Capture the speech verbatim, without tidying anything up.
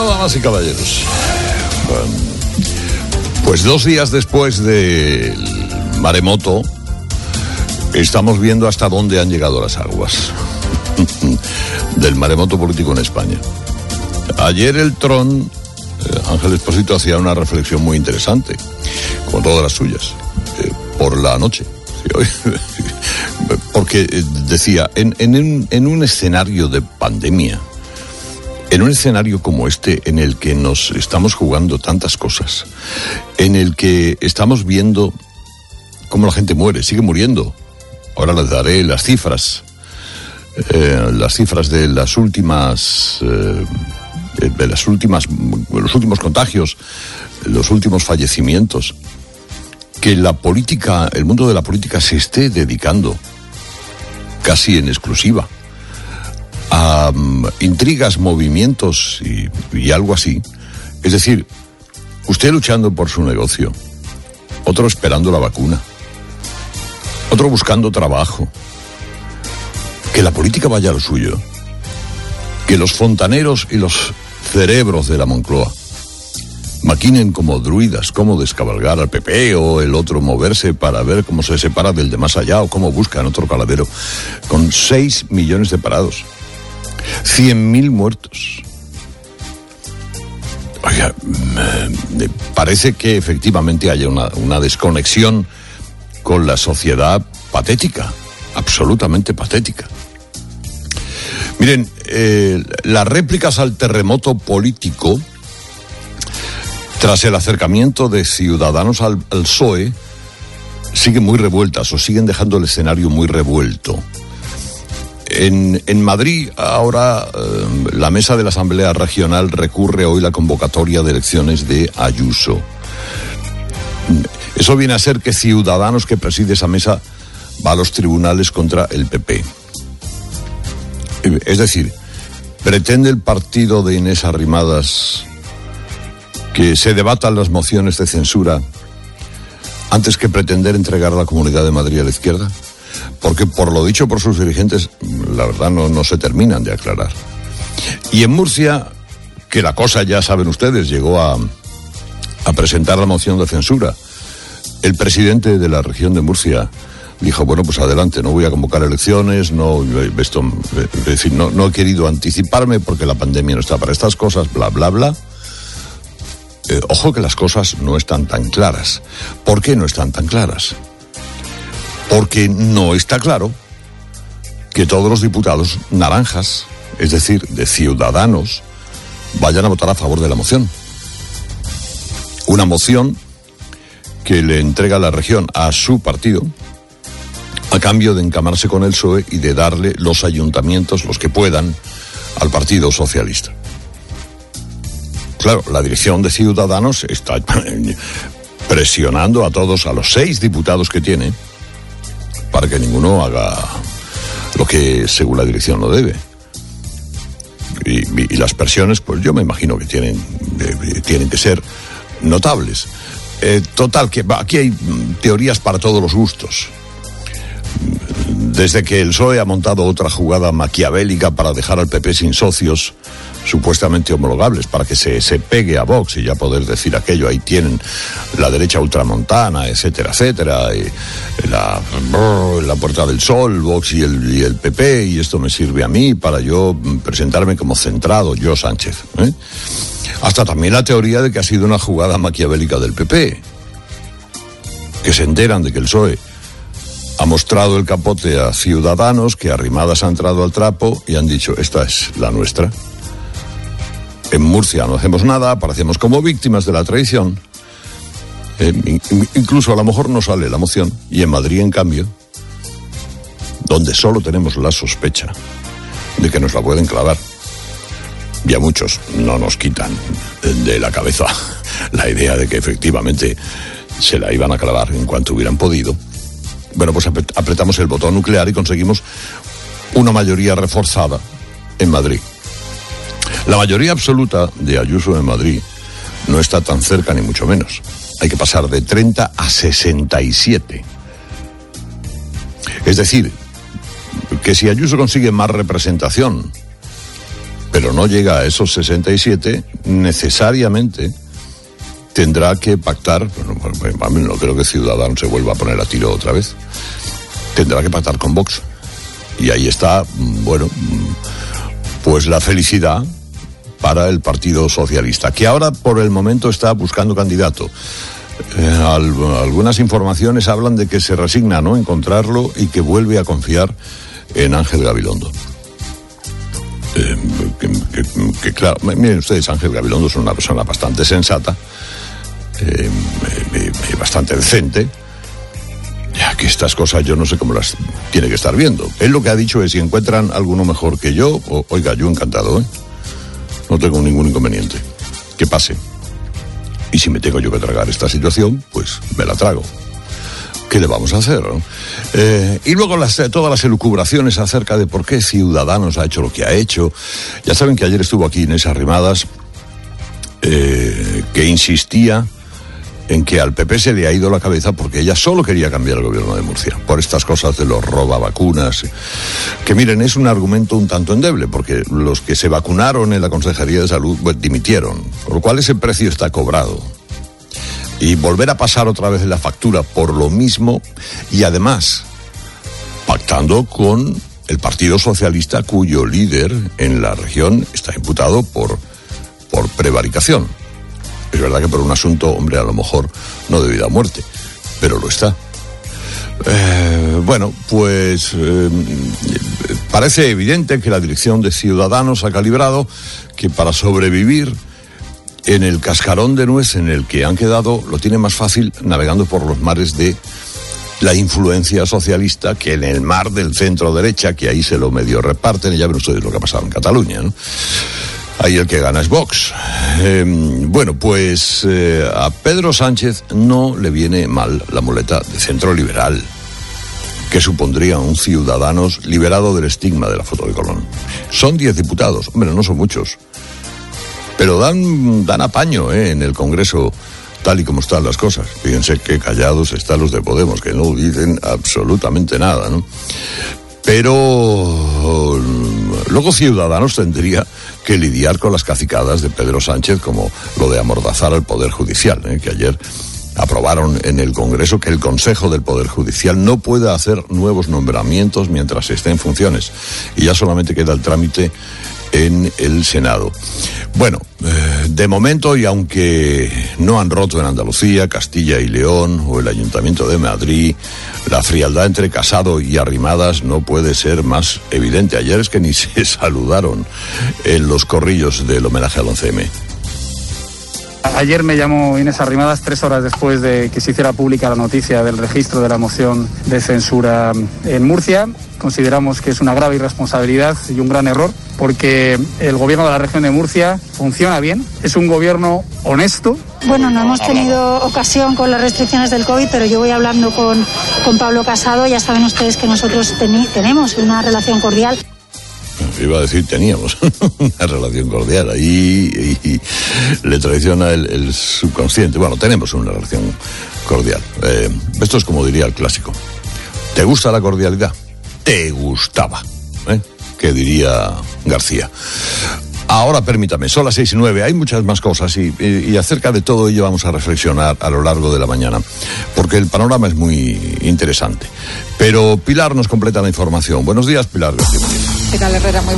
Bueno, damas y caballeros, pues dos días después del maremoto, estamos viendo hasta dónde han llegado las aguas del maremoto político en España. Ayer el Tron, eh, Ángel Expósito, hacía una reflexión muy interesante, como todas las suyas, eh, por la noche. Sí, hoy, porque eh, decía, en, en, un, en un escenario de pandemia, en un escenario como este, en el que nos estamos jugando tantas cosas, en el que estamos viendo cómo la gente muere, sigue muriendo. Ahora les daré las cifras, eh, las cifras de las últimas, eh, de las últimas, los últimos contagios, los últimos fallecimientos. Que la política, el mundo de la política se esté dedicando casi en exclusiva a um, intrigas, movimientos y, y algo así. Es decir, usted luchando por su negocio, otro esperando la vacuna, otro buscando trabajo. Que la política vaya a lo suyo. Que los fontaneros y los cerebros de la Moncloa maquinen como druidas cómo descabalgar al P P o el otro moverse para ver cómo se separa del de más allá o cómo buscan otro caladero. Con seis millones de parados. cien mil muertos. Oiga, me parece que efectivamente haya una, una desconexión con la sociedad patética, absolutamente patética. Miren, eh, las réplicas al terremoto político, tras el acercamiento de Ciudadanos al, al P S O E, siguen muy revueltas o siguen dejando el escenario muy revuelto. En, en Madrid, ahora, eh, la mesa de la Asamblea Regional recurre hoy la convocatoria de elecciones de Ayuso. Eso viene a ser que Ciudadanos, que preside esa mesa, va a los tribunales contra el P P. Es decir, pretende el partido de Inés Arrimadas que se debatan las mociones de censura antes que pretender entregar a la Comunidad de Madrid a la izquierda. Porque por lo dicho por sus dirigentes, la verdad no, no se terminan de aclarar. Y en Murcia, que la cosa ya saben ustedes, llegó a, a presentar la moción de censura. El presidente de la región de Murcia dijo, bueno, pues adelante, no voy a convocar elecciones, no, esto, es decir, no, no he querido anticiparme porque la pandemia no está para estas cosas, bla, bla, bla. Eh, ojo que las cosas no están tan claras. ¿Por qué no están tan claras? Porque no está claro que todos los diputados naranjas, es decir, de Ciudadanos, vayan a votar a favor de la moción. Una moción que le entrega la región a su partido a cambio de encamarse con el P S O E y de darle los ayuntamientos, los que puedan, al Partido Socialista. Claro, la dirección de Ciudadanos está presionando a todos, a los seis diputados que tiene, para que ninguno haga lo que según la dirección no debe. Y, y, y las presiones, pues yo me imagino que tienen, eh, tienen que ser notables. Eh, total, que aquí hay teorías para todos los gustos. Desde que el P S O E ha montado otra jugada maquiavélica para dejar al P P sin socios supuestamente homologables, para que se, se pegue a Vox y ya poder decir aquello, ahí tienen la derecha ultramontana, etcétera, etcétera, y la, la Puerta del Sol, Vox y el, y el P P, y esto me sirve a mí para yo presentarme como centrado, yo Sánchez, ¿eh? Hasta también la teoría de que ha sido una jugada maquiavélica del P P, que se enteran de que el P S O E ha mostrado el capote a Ciudadanos, que Arrimadas ha entrado al trapo y han dicho, esta es la nuestra. En Murcia no hacemos nada, aparecemos como víctimas de la traición. Eh, incluso a lo mejor no sale la moción. Y en Madrid, en cambio, donde solo tenemos la sospecha de que nos la pueden clavar, y a muchos no nos quitan de la cabeza la idea de que efectivamente se la iban a clavar en cuanto hubieran podido. Bueno, pues apretamos el botón nuclear y conseguimos una mayoría reforzada en Madrid. La mayoría absoluta de Ayuso en Madrid no está tan cerca ni mucho menos. Hay que pasar de treinta a sesenta y siete. Es decir, que si Ayuso consigue más representación, pero no llega a esos sesenta y siete, necesariamente tendrá que pactar, bueno, no creo que Ciudadanos se vuelva a poner a tiro otra vez, tendrá que pactar con Vox. Y ahí está, bueno, pues la felicidad para el Partido Socialista, que ahora por el momento está buscando candidato. Eh, al, algunas informaciones hablan de que se resigna a no encontrarlo y que vuelve a confiar en Ángel Gabilondo. Eh, que, que, que claro, miren ustedes, Ángel Gabilondo es una persona bastante sensata, eh, eh, bastante decente. Ya que estas cosas yo no sé cómo las tiene que estar viendo. Él lo que ha dicho es, si encuentran alguno mejor que yo, o, oiga, yo encantado, ¿eh? No tengo ningún inconveniente. Que pase. Y si me tengo yo que tragar esta situación, pues me la trago. ¿Qué le vamos a hacer, no? Eh, y luego las, todas las elucubraciones acerca de por qué Ciudadanos ha hecho lo que ha hecho. Ya saben que ayer estuvo aquí Inés Arrimadas, eh, que insistía en que al P P se le ha ido la cabeza porque ella solo quería cambiar el gobierno de Murcia por estas cosas de los robavacunas, que miren, es un argumento un tanto endeble, porque los que se vacunaron en la Consejería de Salud pues, dimitieron, por lo cual ese precio está cobrado. Y volver a pasar otra vez la factura por lo mismo, y además pactando con el Partido Socialista, cuyo líder en la región está imputado por, por prevaricación. Es verdad que por un asunto, hombre, a lo mejor no de vida o muerte, pero lo está. Eh, bueno, pues eh, parece evidente que la dirección de Ciudadanos ha calibrado que para sobrevivir en el cascarón de nuez en el que han quedado, lo tiene más fácil navegando por los mares de la influencia socialista que en el mar del centro derecha, que ahí se lo medio reparten, y ya ven ustedes lo que ha pasado en Cataluña, ¿no? Ahí el que gana es Vox. Eh, bueno, pues eh, a Pedro Sánchez no le viene mal la muleta de centro liberal, que supondría un Ciudadanos liberado del estigma de la foto de Colón. Son diez diputados, hombre, no son muchos, pero dan, dan apaño eh, en el Congreso, tal y como están las cosas. Fíjense qué callados están los de Podemos, que no dicen absolutamente nada, ¿no? Pero luego Ciudadanos tendría que lidiar con las cacicadas de Pedro Sánchez, como lo de amordazar al Poder Judicial, ¿eh? Que ayer aprobaron en el Congreso que el Consejo del Poder Judicial no pueda hacer nuevos nombramientos mientras esté en funciones, y ya solamente queda el trámite en el Senado. Bueno, eh, de momento, y aunque no han roto en Andalucía, Castilla y León o el Ayuntamiento de Madrid, la frialdad entre Casado y Arrimadas no puede ser más evidente. Ayer es que ni se saludaron en los corrillos del homenaje al once eme. Ayer me llamó Inés Arrimadas tres horas después de que se hiciera pública la noticia del registro de la moción de censura en Murcia. Consideramos que es una grave irresponsabilidad y un gran error, porque el gobierno de la región de Murcia funciona bien, es un gobierno honesto. Bueno, no hemos tenido ocasión con las restricciones del COVID, pero yo voy hablando con, con Pablo Casado. Ya saben ustedes que nosotros teni- tenemos una relación cordial. Iba a decir teníamos una relación cordial, ahí y, y le traiciona el, el subconsciente. Bueno, tenemos una relación cordial. Eh, esto es como diría el clásico: ¿te gusta la cordialidad? Te gustaba, ¿eh? Que diría García. Ahora permítame, son las seis y nueve, hay muchas más cosas y, y, y acerca de todo ello vamos a reflexionar a lo largo de la mañana, porque el panorama es muy interesante. Pero Pilar nos completa la información. Buenos días, Pilar García. ¿Qué tal, Herrera? Muy